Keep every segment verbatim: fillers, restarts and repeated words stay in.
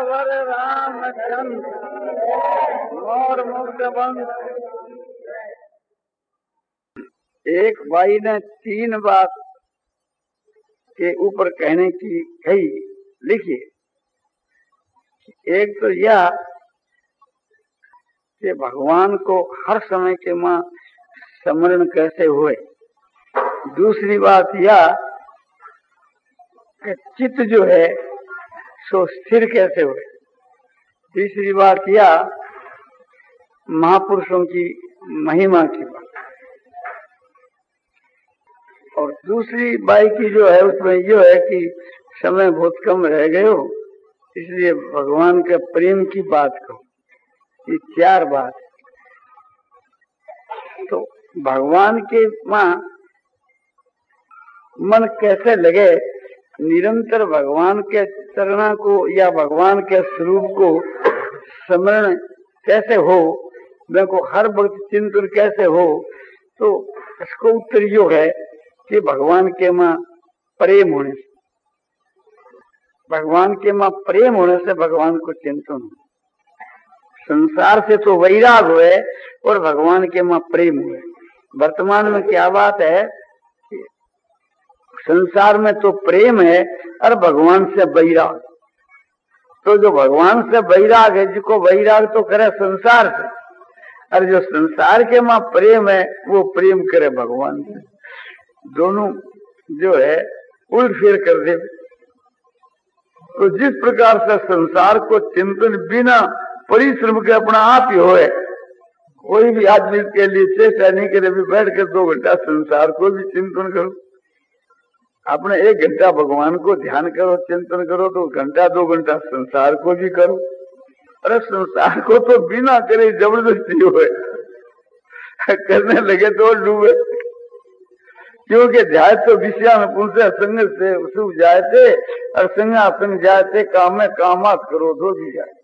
सियावर रामचंद्र और मुक्त बंद। एक भाई ने तीन बात के ऊपर कहने की कही, लिखिए। एक तो यह कि भगवान को हर समय के मां स्मरण कैसे हुए। दूसरी बात यह कि चित्त जो है सो स्थिर कैसे हुए। तीसरी बात यह महापुरुषों की महिमा की बात। और दूसरी बाई की जो है उसमें यह है कि समय बहुत कम रह गए हो, इसलिए भगवान के प्रेम की बात कहो। ये चार बात। तो भगवान के मां मन कैसे लगे, निरंतर भगवान के चरणों को या भगवान के स्वरूप को स्मरण कैसे हो, मैं को हर वक्त चिंतन कैसे हो, तो इसको उत्तर यो है कि भगवान के मां प्रेम होने से, भगवान के मां प्रेम होने से भगवान को चिंतन हो। संसार से तो वैराग हुए और भगवान के मां प्रेम हुए। वर्तमान में क्या बात है, संसार में तो प्रेम है और भगवान से वैराग। तो जो भगवान से वैराग है, जिसको वैराग तो करे संसार से, और जो संसार के मां प्रेम है वो प्रेम करे भगवान से। दोनों जो है उल्ट फेर कर दे। तो जिस प्रकार से संसार को चिंतन बिना परिश्रम के अपना आप ही होए, कोई भी आदमी के लिए चेष्टा नहीं करे भी बैठ कर दो घंटा संसार को भी चिंतन करो। अपने एक घंटा भगवान को ध्यान करो, चिंतन करो, तो घंटा दो घंटा संसार को भी करो। अरे संसार को तो बिना करे जबरदस्ती होए, करने लगे तो डूबे। क्योंकि जाए तो विषया में पुनः संग से सुख जाते और संगा संग जाते काम में कामात करो तो भी जाए।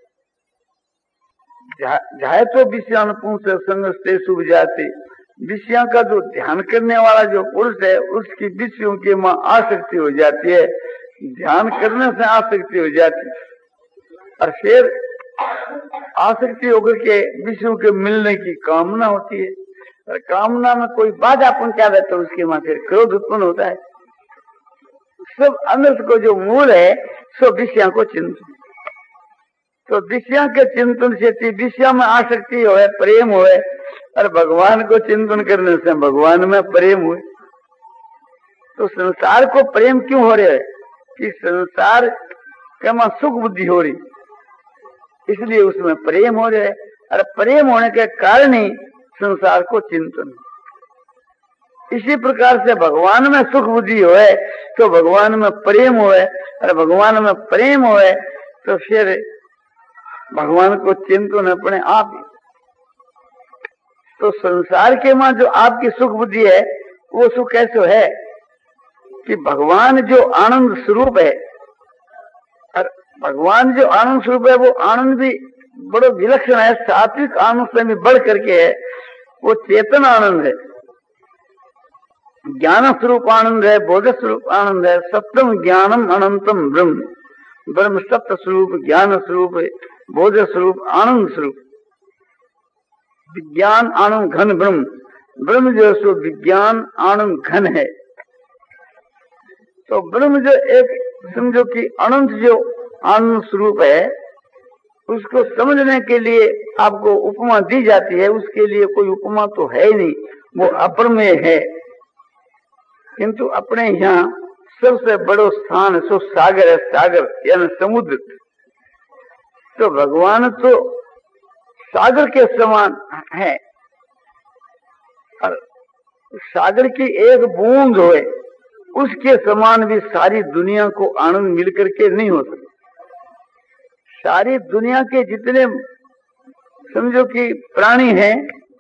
जाए तो विषया में पुनः संग से सुख जाते। विषयों का जो ध्यान करने वाला जो पुरुष है उसकी विषयों के मां आसक्ति हो जाती है, ध्यान करने से आसक्ति हो जाती है, और फिर आसक्ति होकर के विषयों के मिलने की कामना होती है, और कामना में कोई बाधा पहुंचा दे तो उसके मां फिर क्रोध उत्पन्न होता है। सब अनर्थ को जो मूल है सो विषयों को चिंतन। तो विषयों के चिंतन से विषय में आसक्ति हो, प्रेम हो, और भगवान को चिंतन करने से भगवान में प्रेम हुए। तो संसार को प्रेम क्यों हो रहा है कि संसार के मां सुख बुद्धि हो रही, इसलिए उसमें प्रेम हो रहा है, और प्रेम होने के कारण ही संसार को चिंतन। इसी प्रकार से भगवान में सुख बुद्धि होए तो भगवान में प्रेम होए, और भगवान में प्रेम होए तो फिर भगवान को चिंतन अपने आप ही। तो संसार के मां जो आपकी सुख बुद्धि है वो सुख कैसे है कि भगवान जो आनंद स्वरूप है, और भगवान जो आनंद स्वरूप है वो आनंद भी बड़ो विलक्षण है, सात्विक आनंद से भी बढ़ करके है। वो चेतन आनंद है, ज्ञान स्वरूप आनंद है, बोध स्वरूप आनंद है। सप्तम ज्ञानम अनंतम ब्रह्म, ब्रह्म सप्त स्वरूप ज्ञान स्वरूप बोध स्वरूप आनंद स्वरूप। विज्ञान आनंद घन ब्रह्म, ब्रह्म जो सो विज्ञान आनंद घन है। तो ब्रह्म जो एक समझो कि अनंत जो आनंद स्वरूप है, उसको समझने के लिए आपको उपमा दी जाती है। उसके लिए कोई उपमा तो है ही नहीं, वो अप्रमेय है। किंतु अपने यहाँ सबसे बड़ो स्थान सो सागर है, सागर यानी समुद्र। तो भगवान तो सागर के समान है, और सागर की एक बूंद होए उसके समान भी सारी दुनिया को आनंद मिलकर के नहीं हो सकता। सारी दुनिया के जितने समझो कि प्राणी हैं,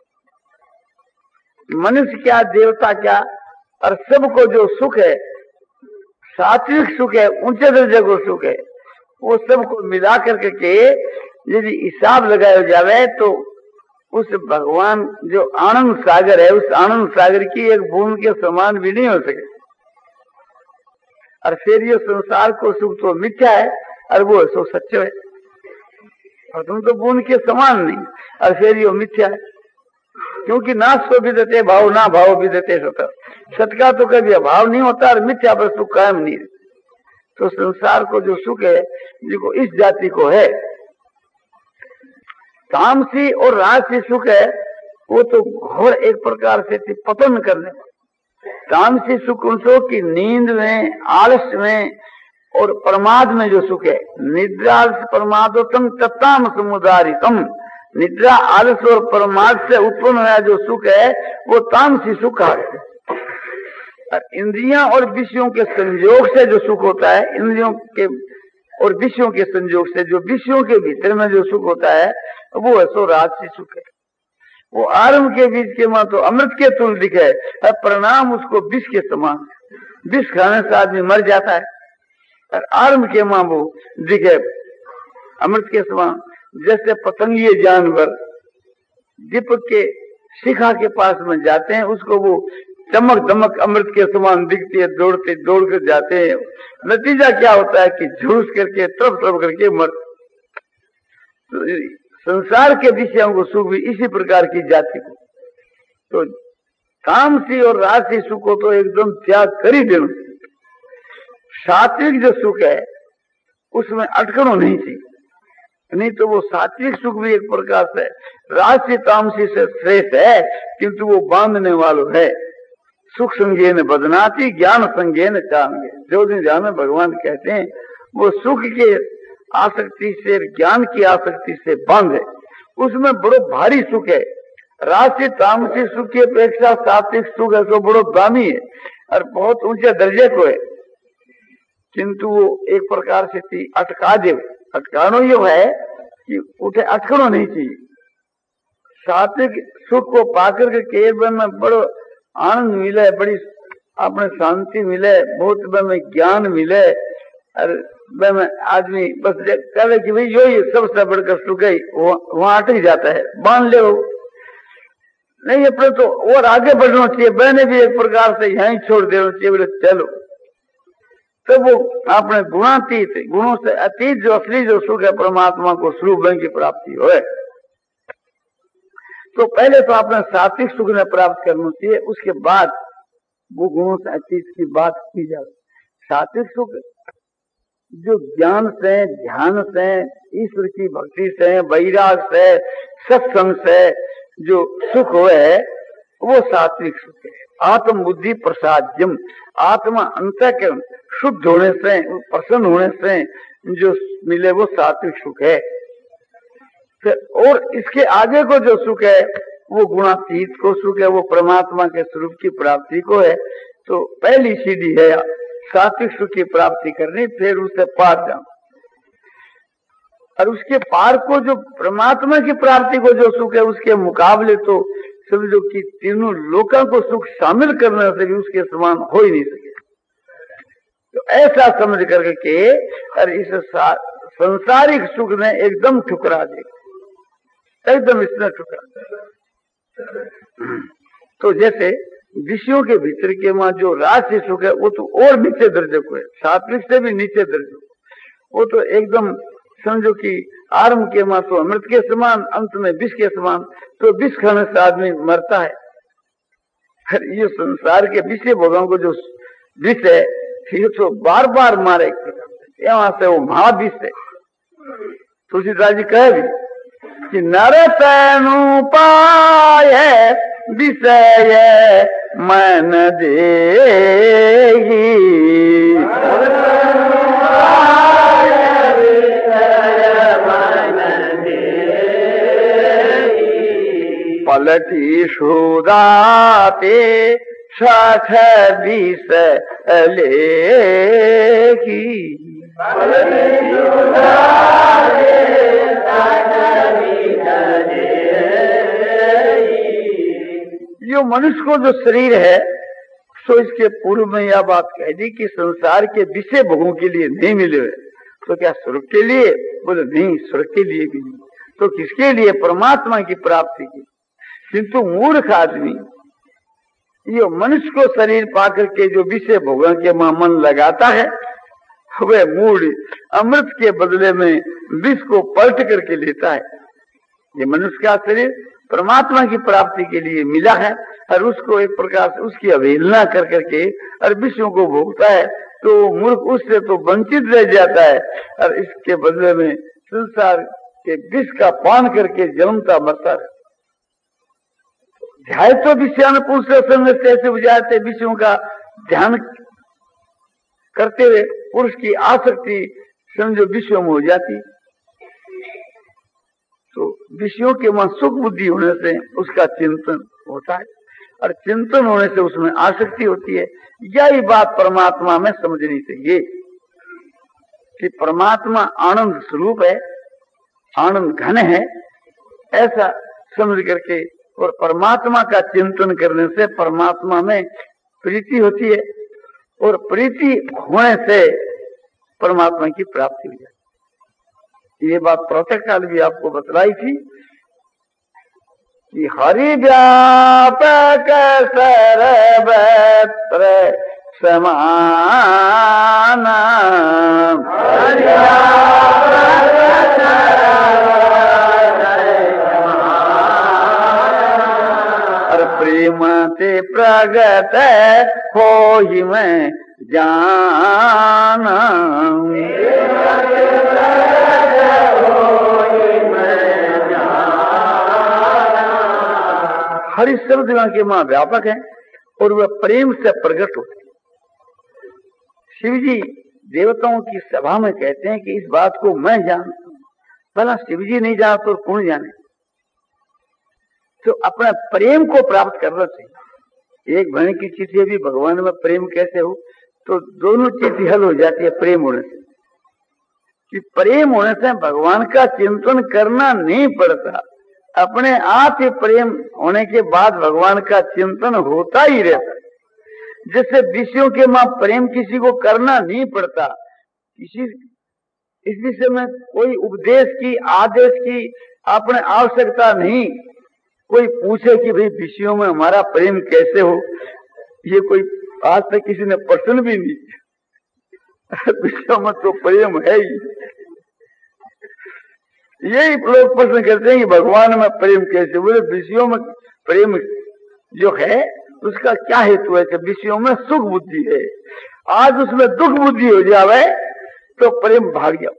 मनुष्य क्या देवता क्या, और सबको जो सुख है, सात्विक सुख है, ऊंचे दर्जे को सुख है, वो सबको मिला करके के यदि हिसाब लगाया जावे तो उस भगवान जो आनंद सागर है, उस आनंद सागर की एक बूंद के समान भी नहीं हो सके। और फिर ये संसार को सुख तो मिथ्या है और वो सुख सच्चा है। और तुम तो बूंद के समान नहीं, और फिर ये मिथ्या है, क्योंकि नाश को भी देते भाव, ना भाव भी देते सत। सत का तो कभी अभाव नहीं होता और मिथ्या पर सुख कायम नहीं। तो संसार को जो सुख है जिसको इस जाति को है, तामसी और राजसी सुख है, वो तो घोर एक प्रकार से पतन करने। तामसी सुख उनको की नींद में, आलस्य में और प्रमाद में जो सुख है, निद्रा प्रमादोतम तत्ताम समुदारितम, निद्रा आलस्य और प्रमाद से उत्पन्न हुआ जो सुख है वो तामसी सुख है। और इंद्रियां और विषयों के संयोग से जो सुख होता है, इंद्रियों के और विषयों के संयोग से जो विषयों के भीतर में जो सुख होता है वो है सो राजसी सुख है। वो आरंभ के बीच के मां तो अमृत के तुल दिखे, और परिणाम उसको विष के समान। विष खाने से आदमी मर जाता है, और आरंभ के मां वो दिखे अमृत के समान। जैसे पतंगीय जानवर दीपक के शिखा के पास में जाते हैं, उसको वो चमक दमक अमृत के समान दिखती है, दौड़ते दौड़ कर जाते हैं। नतीजा क्या होता है कि झुलस करके तरफ तरफ करके मर। तो संसार के विषयों को सुख भी इसी प्रकार की जाति को, तो तामसी और राजसी सुख को तो एकदम त्याग कर ही देना। सात्विक जो सुख है उसमें अटकनों नहीं चाहिए, नहीं तो वो सात्विक सुख भी एक प्रकार से राजसी तामसी से श्रेष्ठ है, किंतु वो बांधने वालों है। सुख संज्ञे न बदनाती, ज्ञान संज्ञे न चांगे। जो दिन ध्यान में भगवान कहते हैं वो सुख के आसक्ति से, ज्ञान की आसक्ति से बंद है, उसमें बड़ो भारी सुख है। राजसी तामसी सुख की अपेक्षा सात्विक सुख है तो बड़ो दामी है और बहुत ऊंचे दर्जे को है, किंतु वो एक प्रकार से अटका दे। अटकानो ये है कि उठे अटकनो नहीं चाहिए। सात्विक सुख को पाकर के केवल में बड़ो आनंद मिले, बड़ी अपने शांति मिले, बहुत में ज्ञान मिले, और में आदमी बस कहे कि भाई यो ही सबसे बढ़कर सुख है, वहां अटक जाता है, मान ले वो नहीं अपने तो और आगे बढ़ना चाहिए। मैंने भी एक प्रकार से यहीं छोड़ देना चाहिए, बोले चलो। तो वो अपने गुणातीत, गुणों से अतीत जो असली जो सुख है परमात्मा को स्वरूप की प्राप्ति हो। तो पहले तो अपने सात्विक सुख ने प्राप्त करना चाहिए, उसके बाद वो गुणों से अतीत की बात की जाए। सात्विक सुख जो ज्ञान से, ध्यान से, ईश्वर की भक्ति से, वैराग से, सत्संग से जो सुख हो है वो सात्विक सुख है। आत्म बुद्धि प्रसाद्यम, आत्मा अंतःकरण शुद्ध होने से, प्रसन्न होने से जो मिले वो सात्विक सुख है। और इसके आगे को जो सुख है वो गुणातीत को सुख है, वो परमात्मा के स्वरूप की प्राप्ति को है। तो पहली सीढ़ी है सात्विक सुख की प्राप्ति करनी, फिर उससे पार जाना। और उसके पार को जो परमात्मा की प्राप्ति को जो सुख है उसके मुकाबले तो समझो कि तीनों लोकों को सुख शामिल करने से भी उसके समान हो ही नहीं सके। तो ऐसा समझ करके के और इस संसारिक सुख ने एकदम ठुकरा दे, एकदम इसने ठुकरा। तो जैसे विषयों के भीतर के मां जो राजसी सुख है वो तो और नीचे दर्जे को है, सात्विक से भी नीचे दर्जे को। वो तो एकदम समझो कि आरंभ के मां तो अमृत के समान, अंत में विष के समान। तो विष खाने से आदमी मरता है। ये संसार के विषय भोगों को जो विष है ये तो बार बार मारे, यहाँ से वो महाविष है। तुलसीदास जी कहे भी कि नर तनु पाए विषय मन देगी, पलटी सुदाते सख विष लेगी। जो मनुष्य को जो शरीर है तो इसके पूर्व में यह बात कह दी कि संसार के विषय भोगों के लिए नहीं मिले। तो क्या स्वर्ग के लिए? बोले नहीं, स्वर्ग के लिए भी नहीं। तो किसके लिए? परमात्मा की प्राप्ति की। किंतु मूर्ख आदमी ये मनुष्य को शरीर पाकर के जो विषय भोगों के मन लगाता है, वह मूढ़ अमृत के बदले में विष को पलट करके लेता है। ये मनुष्य का शरीर परमात्मा की प्राप्ति के लिए मिला है और उसको एक प्रकार से उसकी अवहेलना कर करके और विषयों को भोगता है, तो मूर्ख उससे तो वंचित रह जाता है और इसके बदले में संसार के विष का पान करके जन्मता मरता है। ध्यान तो विषयानुकूल से बुझाते विषयों का ध्यान करते हुए पुरुष की आसक्ति समझो विषयों में हो जाती, तो विषयों के वहां सुख बुद्धि होने से उसका चिंतन होता है और चिंतन होने से उसमें आसक्ति होती है। यही बात परमात्मा में समझनी चाहिए कि परमात्मा आनंद स्वरूप है, आनंद घन है, ऐसा समझ करके और परमात्मा का चिंतन करने से परमात्मा में प्रीति होती है और प्रीति होने से परमात्मा की प्राप्ति हो जाती। ये बात प्रातः काल भी आपको बतलाई थी कि हरि व्यापक सर्वत्र समान, और प्रेम ते प्रगट हो ही मैं जाना। हरि शब्द के मां व्यापक है और वह प्रेम से प्रकट होती है। शिव जी देवताओं की सभा में कहते हैं कि इस बात को मैं जानता हूं। भला शिव जी नहीं जाना तो कौन जाने? तो अपना प्रेम को प्राप्त करना चाहिए। एक बहन की चिट्ठी भी भगवान में प्रेम कैसे हो, तो दोनों चिट्ठी हल हो जाती है प्रेम होने से। कि प्रेम होने से भगवान का चिंतन करना नहीं पड़ता, अपने आप ही प्रेम होने के बाद भगवान का चिंतन होता ही रहता है। जैसे विषयों के मां प्रेम किसी को करना नहीं पड़ता, किसी इस विषय में कोई उपदेश की आदेश की अपने आवश्यकता नहीं। कोई पूछे कि भाई विषयों में हमारा प्रेम कैसे हो, ये कोई आज तक किसी ने प्रश्न भी नहीं किया। विषयों में तो प्रेम है ही। यही लोग प्रश्न करते हैं कि भगवान में प्रेम कैसे? बोले विषयों में प्रेम जो है उसका क्या हेतु है? विषयों में सुख बुद्धि है, आज उसमें दुख बुद्धि हो जावे तो प्रेम भाग जाओ।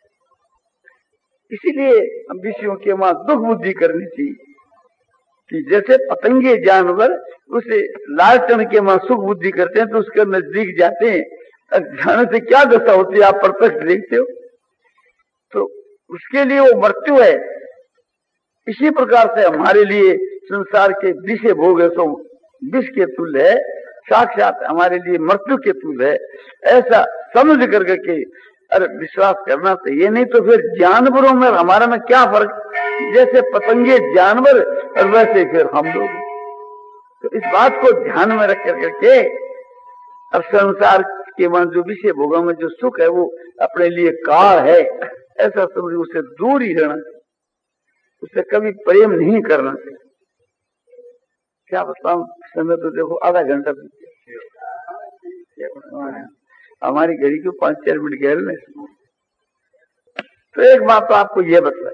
इसीलिए विषयों के वहां दुख बुद्धि करनी चाहिए कि जैसे पतंगे जानवर उसे लालचन के वहां सुख बुद्धि करते हैं तो उसके नजदीक जाते हैं, जाने से क्या दशा होती है आप प्रत्यक्ष देखते हो, तो उसके लिए वो मृत्यु है। इसी प्रकार से हमारे लिए संसार के विषय भोग है सो विष के तुल्य है, साक्षात हमारे लिए मृत्यु के तुल्य है। ऐसा समझ करके के अरे विश्वास करना चाहिए, नहीं तो फिर जानवरों में हमारा में क्या फर्क? जैसे पतंगे जानवर और वैसे फिर हम लोग। तो इस बात को ध्यान में रख करके अब संसार के वहां जो विषय भोगों में जो सुख है वो अपने लिए काल है, ऐसा समझ उसे दूर ही रहना चाहिए, उससे कभी प्रेम नहीं करना चाहिए। क्या बताऊं, समय तो देखो आधा घंटा हमारी घड़ी को पांच चार मिनट गहरे में। तो एक बात तो आपको ये बतलाई,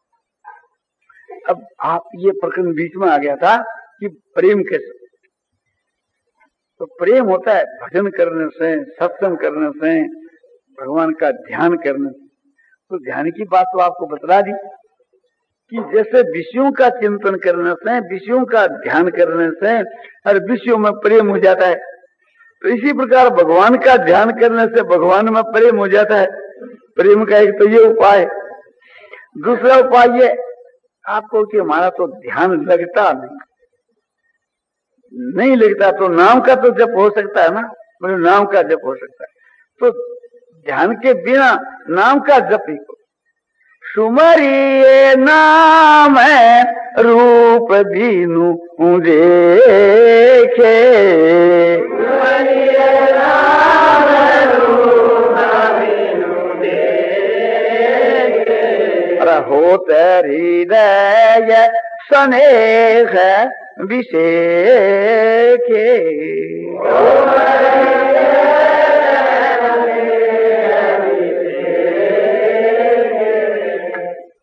अब आप ये प्रकरण बीच में आ गया था कि प्रेम कैसे? तो प्रेम होता है भजन करने से, सत्संग करने से, भगवान का ध्यान करने से। तो ध्यान की बात तो आपको बतला दी कि जैसे विषयों का चिंतन करने से, विषयों का ध्यान करने से हर विषयों में प्रेम हो जाता है, तो इसी प्रकार भगवान का ध्यान करने से भगवान में प्रेम हो जाता है। प्रेम का एक तो ये उपाय। दूसरा उपाय ये आपको कि हमारा तो ध्यान लगता नहीं, नहीं लगता तो नाम का तो जप हो सकता है ना, मतलब नाम का जप हो सकता है। तो ध्यान के बिना नाम का जप ही को सुमरिए नाम रूप दीनु देखे, होत हृदय स्नेह विषेके।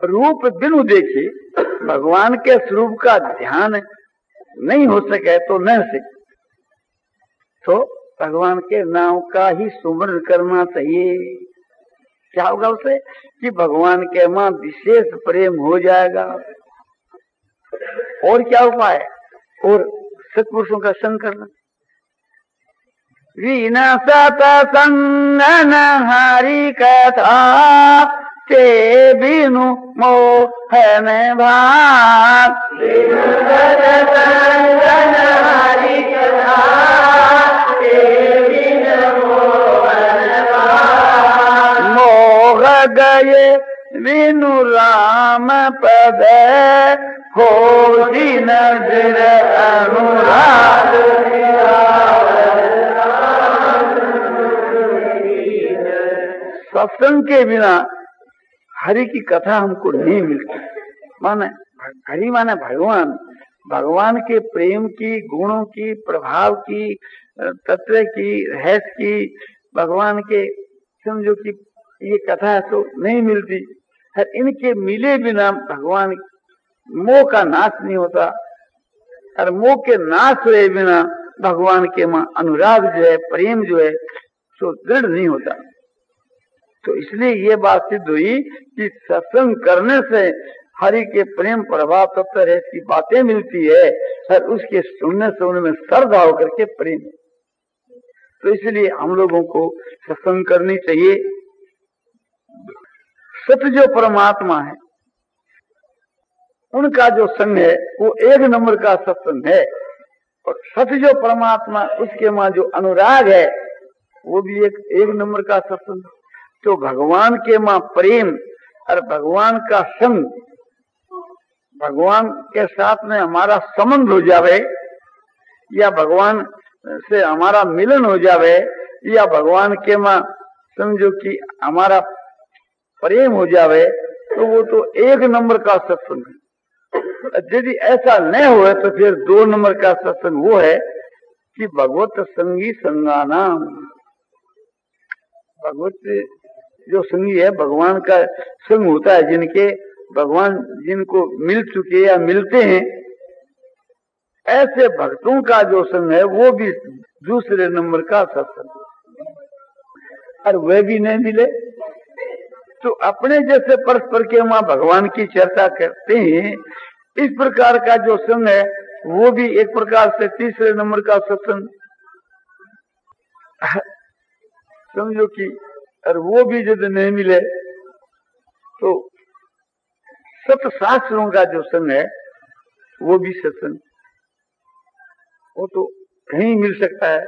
रूप बिनु देखे भगवान के स्वरूप का ध्यान नहीं हो सके तो न सके, तो भगवान के नाम का ही सुमरण करना चाहिए। क्या होगा उसे कि भगवान के मां विशेष प्रेम हो जाएगा। और क्या उपाय? और सत्पुरुषों का संग करना। वीना सतसंगन हरि कथा ते बिनु मोहन भाग। हरि कथा ते बिनु मोहन भाग। मोह गए बिनु राम पद हो नजर अनुराग। सत्संग के बिना हरि की कथा हमको नहीं मिलती। माने हरि माने भगवान, भगवान के प्रेम की, गुणों की, प्रभाव की, तत्व की, रहस्य की, भगवान के समझो कि ये कथा तो नहीं मिलती। इनके मिले बिना भगवान मोह का नाश नहीं होता, और मोह के नाश हुए बिना भगवान के मां अनुराग जो है, प्रेम जो है, तो दृढ़ नहीं होता। तो इसलिए ये बात सिद्ध हुई कि सत्संग करने से हरि के प्रेम प्रभाव तत्व है की बातें मिलती है, और उसके सुनने से उनमें श्रद्धा होकर के प्रेम। तो इसलिए हम लोगों को सत्संग करनी चाहिए। सत्य जो परमात्मा है उनका जो संग है वो एक नंबर का सत्संग है, और सत्य जो परमात्मा उसके मां जो अनुराग है वो भी एक एक नंबर का सत्संग। तो भगवान के मां प्रेम और भगवान का संग, भगवान के साथ में हमारा संबंध हो जावे, या भगवान से हमारा मिलन हो जावे, या भगवान के मां समझो कि हमारा प्रेम हो जावे, तो वो तो एक नंबर का सत्संग है। यदि ऐसा न हो तो फिर दो नंबर का सत्संग वो है कि भगवत संगी संगानाम। भगवत जो संगी है, भगवान का संग होता है जिनके, भगवान जिनको मिल चुके या मिलते हैं, ऐसे भक्तों का जो संग है वो भी दूसरे नंबर का सत्संग। और वह भी नहीं मिले तो अपने जैसे परस्पर के वहां भगवान की चर्चा करते हैं, इस प्रकार का जो संग है वो भी एक प्रकार से तीसरे नंबर का सत्संग समझो कि। और वो भी यदि नहीं मिले तो सत शास्त्रों का जो संग है वो भी सत्संग, वो तो कहीं मिल सकता है।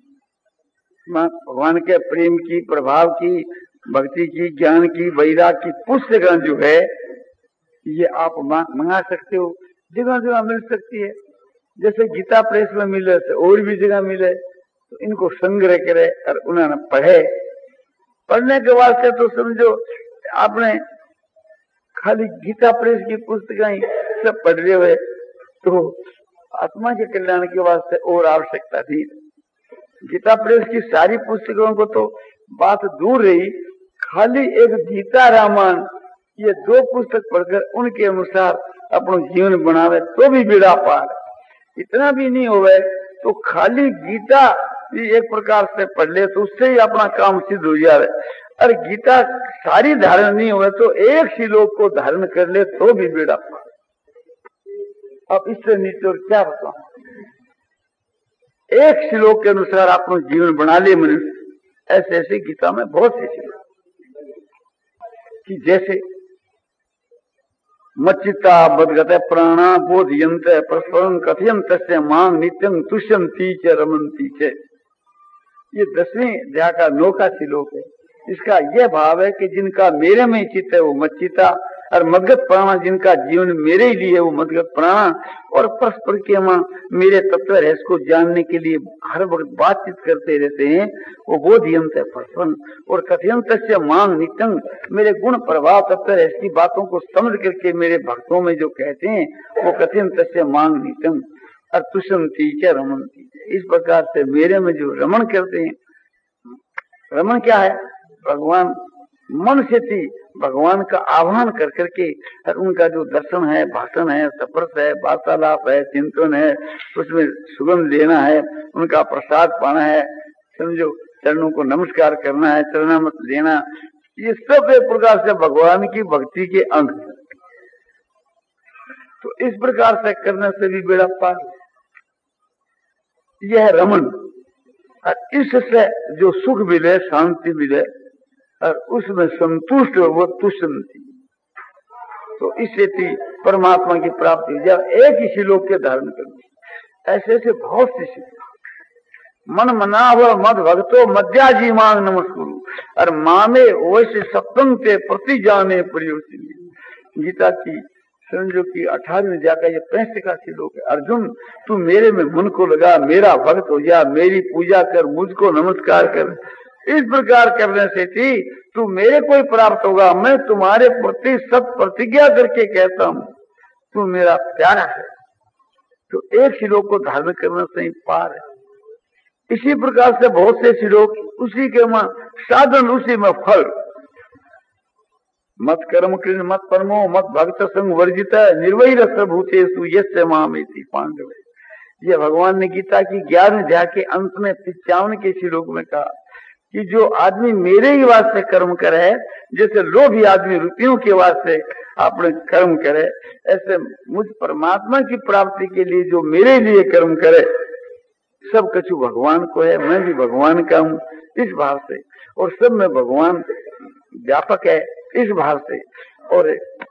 भगवान के प्रेम की, प्रभाव की, भक्ति की, ज्ञान की, वैराग की पुस्तकें जो है ये आप मंगा सकते हो, जगह जगह मिल सकती है। जैसे गीता प्रेस में मिले तो और भी जगह मिले, तो इनको संग्रह करे और उन्होंने पढ़े। पढ़ने के बाद से तो समझो आपने खाली गीता प्रेस की पुस्तकें सब पढ़ रहे हुए तो आत्मा के कल्याण के वास्ते और आवश्यकता थी। गीता प्रेस की सारी पुस्तकों को तो बात दूर रही, खाली एक गीता रामायण ये दो पुस्तक पढ़कर उनके अनुसार अपना जीवन बनावे तो भी बेड़ा पार। इतना भी नहीं होवे तो खाली गीता भी एक प्रकार से पढ़ ले तो उससे ही अपना काम सिद्ध हो जाए। और गीता सारी धारण नहीं हुए तो एक श्लोक को धारण कर ले तो भी बेड़ा पार। अब इससे नीचे और क्या बताऊं, एक श्लोक के अनुसार अपना जीवन बना ले मनुष्य। ऐसे ऐसे गीता में बहुत से श्लोक कि जैसे मच्चिता बदगत प्राणा बोधयंत परस्परम कथयंत से मांग नित्यम तुष्यंती च रमंती च। ये दसवीं अध्याय का नौ का श्लोक है। इसका यह भाव है कि जिनका मेरे में चित्त है वो मच्चिता, और मदगत प्राणा जिनका जीवन मेरे ही लिए वो मदगत प्राणा, और परस्पर के मां मेरे तत्व है इसको जानने के लिए हर वक्त बातचीत करते रहते हैं, वो बोधयंत है परस्पर। और कथयंत से मांग नित्यं मेरे गुण प्रभाव तत्व है इसकी बातों को समझ करके मेरे भक्तों में जो कहते हैं वो कथयंत से मांग नित्यं और तुष्यंती च रमन्ति। इस प्रकार से मेरे में जो रमण करते हैं, रमण क्या है, भगवान मन से थी भगवान का आह्वान कर करके और उनका जो दर्शन है, भाषण है, सफरस है, वार्तालाप है, चिंतन है, उसमें सुगंध लेना है, उनका प्रसाद पाना है, समझो चरणों को नमस्कार करना है, चरणामृत लेना, ये सब एक प्रकार से भगवान की भक्ति के अंग। तो इस प्रकार से करने से भी बेड़ा पार। यह रमन, और इससे जो सुख मिले, शांति मिले और उसमें संतुष्ट हो, वो तुष्टि। तो इससे थी परमात्मा की प्राप्ति। जब एक ही श्लोक के धारण करने, ऐसे ऐसे बहुत सी मन मना हुआ मद भक्तो मध्या जी मांग नमस्कुरु और मामे वैसे सप्तम के प्रति जाने प्रयोजन। गीता की समझो कि अठारहवीं जाकर ये पैंसठ का श्लोक है। अर्जुन तू मेरे में मन को लगा, मेरा भक्त हो जा, मेरी पूजा कर, मुझको नमस्कार कर। इस प्रकार करने से थी तू मेरे को ही प्राप्त होगा। मैं तुम्हारे प्रति सत प्रतिज्ञा करके कहता हूँ, तू मेरा प्यारा है। तो एक श्लोक को धारण करने से ही पार है। इसी प्रकार से बहुत से श्लोक, उसी के में साधन, उसी में फल। मत कर्म कृष्ण मत परमो मत भक्त संग वर्जित निर्वैर सर्वभूतेषु यस्य मामेति पांडव। ये भगवान ने गीता की ग्यारहवें अध्याय के अंत में पिचावन के श्लोक में कहा कि जो आदमी मेरे ही वास्ते कर्म करे, जैसे लोभी आदमी रुपयों के वास्ते अपने कर्म करे, ऐसे मुझ परमात्मा की प्राप्ति के लिए जो मेरे लिए कर्म करे, सब कछु भगवान को है, मैं भी भगवान का हूँ इस भाव से, और सब में भगवान व्यापक है इस भाव से। और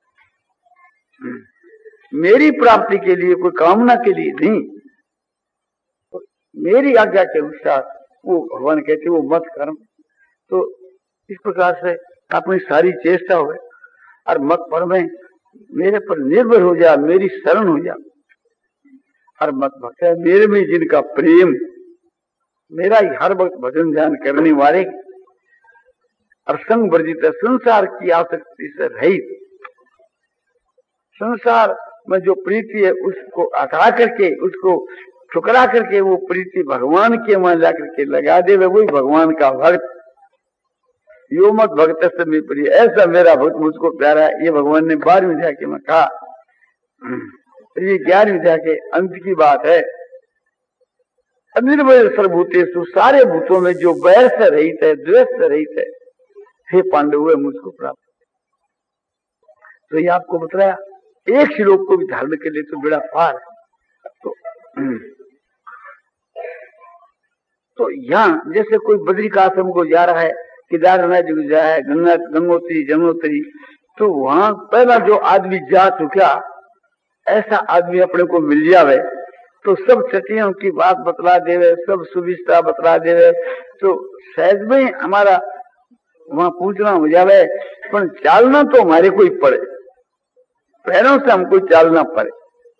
मेरी प्राप्ति के लिए, कोई कामना के लिए नहीं, तो मेरी आज्ञा के अनुसार वो भगवान कहते वो मत कर्म। तो इस प्रकार से अपनी सारी चेष्टा हो और मत पर में मेरे पर निर्भर हो जा, मेरी शरण हो जा। और मत भक्त है मेरे में जिनका प्रेम, मेरा ही हर वक्त भजन ध्यान करने वाले, और संग वर्जित संसार की आसक्ति से रहित, संसार में जो प्रीति है उसको हटा करके, उसको ठुकरा करके वो प्रीति भगवान के वहां जाकर के लगा दे, वही भगवान का भक्त। यो मत भक्त से मैं प्रिय, ऐसा मेरा भक्त मुझको प्यारा है। ये भगवान ने बारहवीं अध्याय के में कहा। ये ग्यारहवीं अध्याय के अंत की बात है। निर्वैर सर्वभूतेषु, सारे भूतों में जो बैर से रहित है, द्वेष से रहित है, हे पांडव हुए मुझको प्राप्त। तो ये आपको बताया, एक श्लोक को भी धारण के लिए तो बेड़ा पार है। तो तो यहाँ जैसे कोई बद्रिकाश्रम को जा रहा है, केदारनाथ जी को जा है, गंगा गंगोत्री जमुनोत्री, तो वहां पहला जो आदमी जा चुका, ऐसा आदमी अपने को मिल जावे तो सब चटियों की बात बतला देवे, सब सुविस्ता बतला देवे, तो सहज में हमारा वहां पूछना हो जावे। पर चालना तो हमारे को ही पड़े, पैरों से हमको चालना पड़े।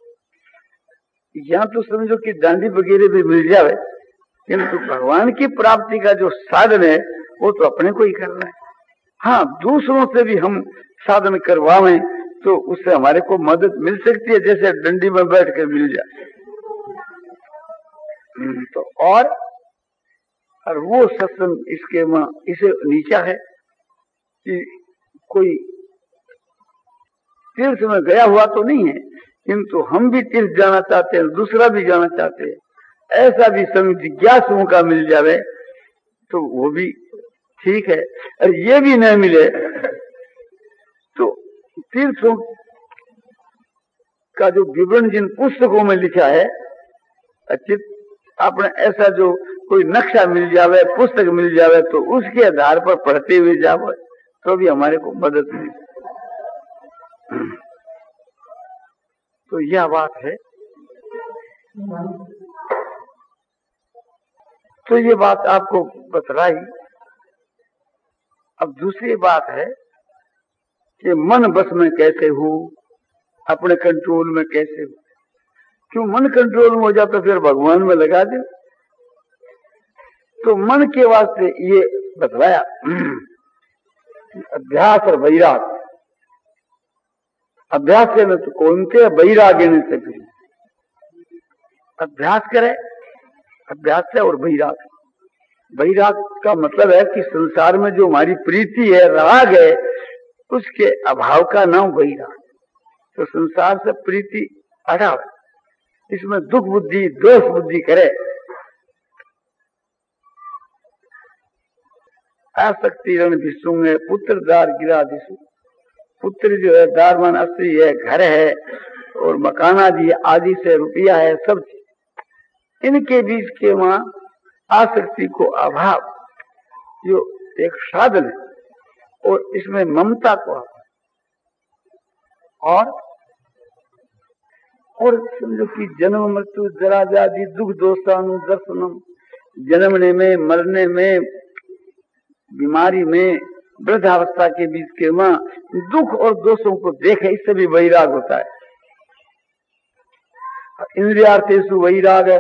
यहाँ तो समझो कि डांडी वगैरह भी मिल जावे, किंतु भगवान की प्राप्ति का जो साधन है वो तो अपने को ही करना है। हाँ, दूसरों से भी हम साधन करवावे तो उससे हमारे को मदद मिल सकती है, जैसे डंडी में बैठ कर मिल जाए। तो और और वो सत्संग इसके में इसे नीचा है कि कोई तीर्थ में गया हुआ तो नहीं है, किंतु हम भी तीर्थ जाना चाहते हैं, दूसरा भी जाना चाहते हैं। ऐसा भी संग जिज्ञासुओं का मिल जावे तो वो भी ठीक है, और ये भी नहीं मिले तो तीर्थों का जो विवरण जिन पुस्तकों में लिखा है, आपने ऐसा जो कोई नक्शा मिल जावे, पुस्तक मिल जावे, तो उसके आधार पर पढ़ते हुए जावे तो भी हमारे को मदद मिले। तो यह बात है। तो ये बात आपको बतलाई। अब दूसरी बात है कि मन बस में कैसे हो, अपने कंट्रोल में कैसे हो। क्यों मन कंट्रोल में हो जाता तो फिर भगवान में लगा दे। तो मन के वास्ते ये बतलाया अभ्यास और वैराग। अभ्यास से न तो कौन के वैराग्य ने से भी अभ्यास करे, अभ्यास से और वैराग। वैराग का मतलब है कि संसार में जो हमारी प्रीति है, राग है, उसके अभाव का नाम वैराग। तो संसार से प्रीति हटाओ, इसमें दुख बुद्धि दोष बुद्धि करे, आसक्ति रण भिसुंगे पुत्र दार गिरा दिशु। पुत्र जो है दारमान अस्त्री है, घर है और मकान आदि आदि से रुपया है, सब इनके बीच के वहां आसक्ति को अभाव जो एक साधन है, और इसमें ममता को अभाव, और और समझो कि जन्म मृत्यु जरा जाति दुख दोषानुदर्शनम, जन्मने में, मरने में, बीमारी में, वृद्धावस्था के बीच के वहां दुख और दोषों को देखे, इससे भी वैराग होता है। इंद्रियार्थेषु वैराग,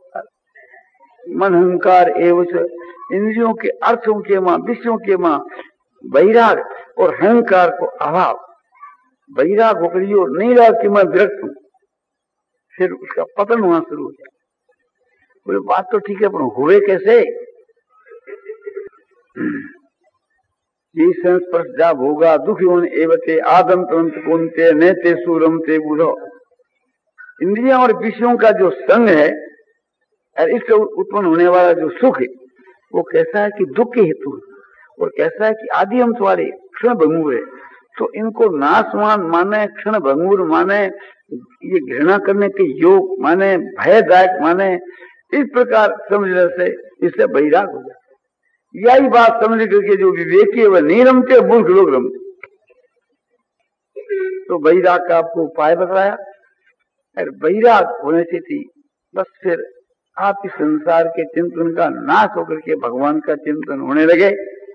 मन अहंकार एवं, इंद्रियों के अर्थों के मां, विषयों के मां वैराग और अहंकार को अभाव। वैराग होकर यो नहीं रहा कि मैं विरक्त हूं, फिर उसका पतन होना शुरू हो जाए। बोले बात तो ठीक है, पर हुए कैसे? ये संस्पर्श जा भोगा दुख एवते आदम तंत्र कुंते नेते सूरम ते बुढ़ो। इंद्रियों और विषयों का जो संग है और इससे उत्पन्न होने वाला जो सुख है, वो कैसा है कि दुख के हेतु, और कैसा है कि आदि अंश वाले क्षण भंगुर है। तो इनको नाशवान माने, क्षण भंगुर माने, ये घृणा करने के योग माने, भयदायक माने, इस प्रकार समझने से इससे वैराग हो जाए। यही बात समझ करके जो विवेकी है वह नहीं रमते, मूर्ख लोग रमते। तो वैराग का आपको उपाय बताया, और वैराग होने से थी बस फिर आप इस संसार के चिंतन का नाश होकर के भगवान का चिंतन होने लगे।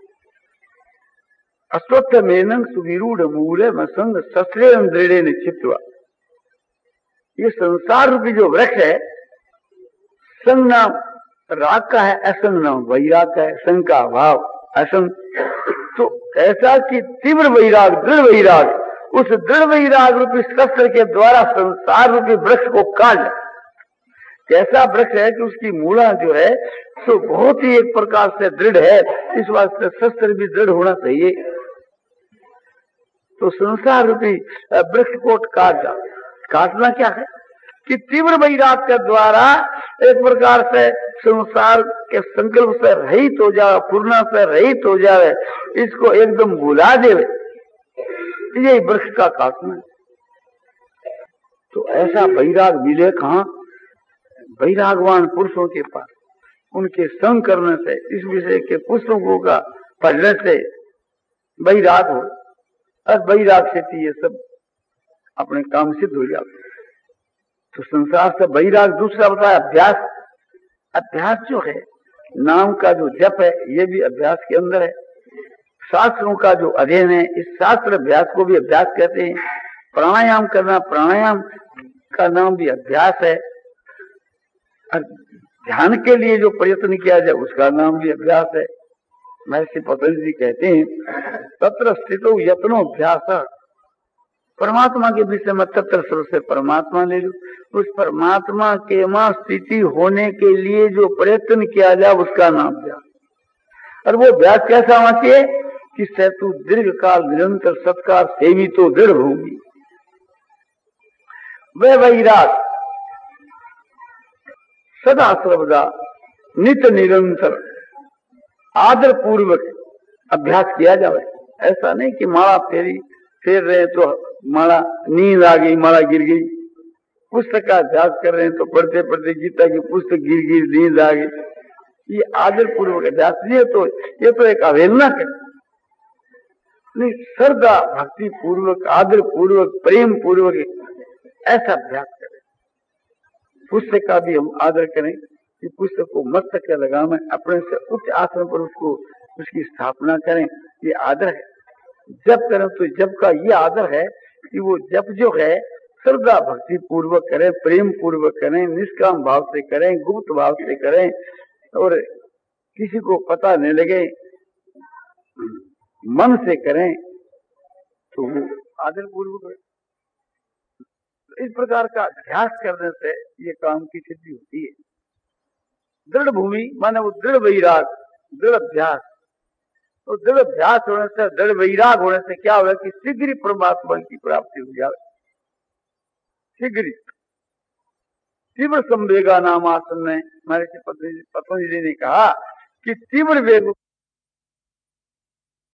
अश्वत्थ मेनंग सुविरूढ़ मूले मसंग शस्त्रे दृढ़े निश्चित्वा। ये संसार रूपी जो वृक्ष है, संग नाम राग का है, असंग नाम वैराग का है, संग का भाव असंग। तो ऐसा कि तीव्र वैराग, दृढ़ वैराग, उस दृढ़ वैराग रूपी शस्त्र के द्वारा संसार रूपी वृक्ष को काट। कैसा वृक्ष है कि उसकी मूला जो है तो बहुत ही एक प्रकार से दृढ़ है, इस वास्ते शस्त्र भी दृढ़ होना चाहिए। तो संसार रूपी वृक्ष को काट जा। काटना क्या है कि तीव्र वैराग के द्वारा एक प्रकार से संसार के संकल्प से रहित हो जाए, पूर्णा से रहित हो जाए, इसको एकदम भुला दे, यही वृक्ष का काटना है। तो ऐसा वैराग मिले कहाँ? वैरागवान पुरुषों के पास, उनके संग करने से, इस विषय के पुस्तकों का पढ़ने से वैराग हो, और वैराग से ये सब अपने काम सिद्ध हो जाते। तो संसार से वैराग दूसरा बताया अभ्यास। अभ्यास जो है, नाम का जो जप है, ये भी अभ्यास के अंदर है। शास्त्रों का जो अध्ययन है, इस शास्त्र अभ्यास को भी अभ्यास कहते हैं। प्राणायाम करना, प्राणायाम का नाम भी अभ्यास है। और ध्यान के लिए जो प्रयत्न किया जाए उसका नाम भी अभ्यास है। महर्षि पतंजलि जी कहते हैं तत्र स्थितो यत्नो अभ्यास। परमात्मा के विषय में तत्र स्वर से परमात्मा ले लो, उस परमात्मा के मां स्थिति होने के लिए जो प्रयत्न किया जाए उसका नाम अभ्यास। और वो अभ्यास कैसा होना चाहिए कि सेतु दीर्घ काल निरंतर सत्कार सेवी तो दृढ़ होगी। वह वैराग सदा सर्वदा नित्य निरंतर आदर पूर्वक अभ्यास किया जाए। ऐसा नहीं कि माला फेरी फेर रहे तो माला नींद आ गई, माला गिर गई। पुस्तक का अभ्यास कर रहे हैं तो पढ़ते पढ़ते गीता की पुस्तक गिर गिर नींद आ गई। ये आदर पूर्वक अभ्यास नहीं है, तो ये तो एक अवहेलना है। नहीं, श्रद्धा भक्ति पूर्वक, आदर पूर्वक, प्रेम पूर्वक ऐसा अभ्यास करें। पुस्तक का भी हम आदर करें कि पुस्तक को मस्तक के लगाम में अपने से उच्च आसन पर उसको उसकी स्थापना करें, ये आदर है। जप करें तो जप का ये आदर है कि वो जप जो है श्रद्धा भक्ति पूर्वक करें, प्रेम पूर्वक करें, निष्काम भाव से करें, गुप्त भाव से करें, और किसी को पता नहीं लगे, मन से करें, तो वो आदर पूर्वक। इस प्रकार का अभ्यास करने से ये काम की सिद्धि होती है। दृढ़ भूमि माने वो दृढ़ वैराग दृढ़ अभ्यास। तो दृढ़ अभ्यास होने से, दृढ़ वैराग होने से क्या होगा कि शीघ्र ही परमात्मा की प्राप्ति हो जाए। शीघ्र ही तीव्र संवेगा नाम आसन में हमारे पतंजलि ने कहा कि तीव्र वेग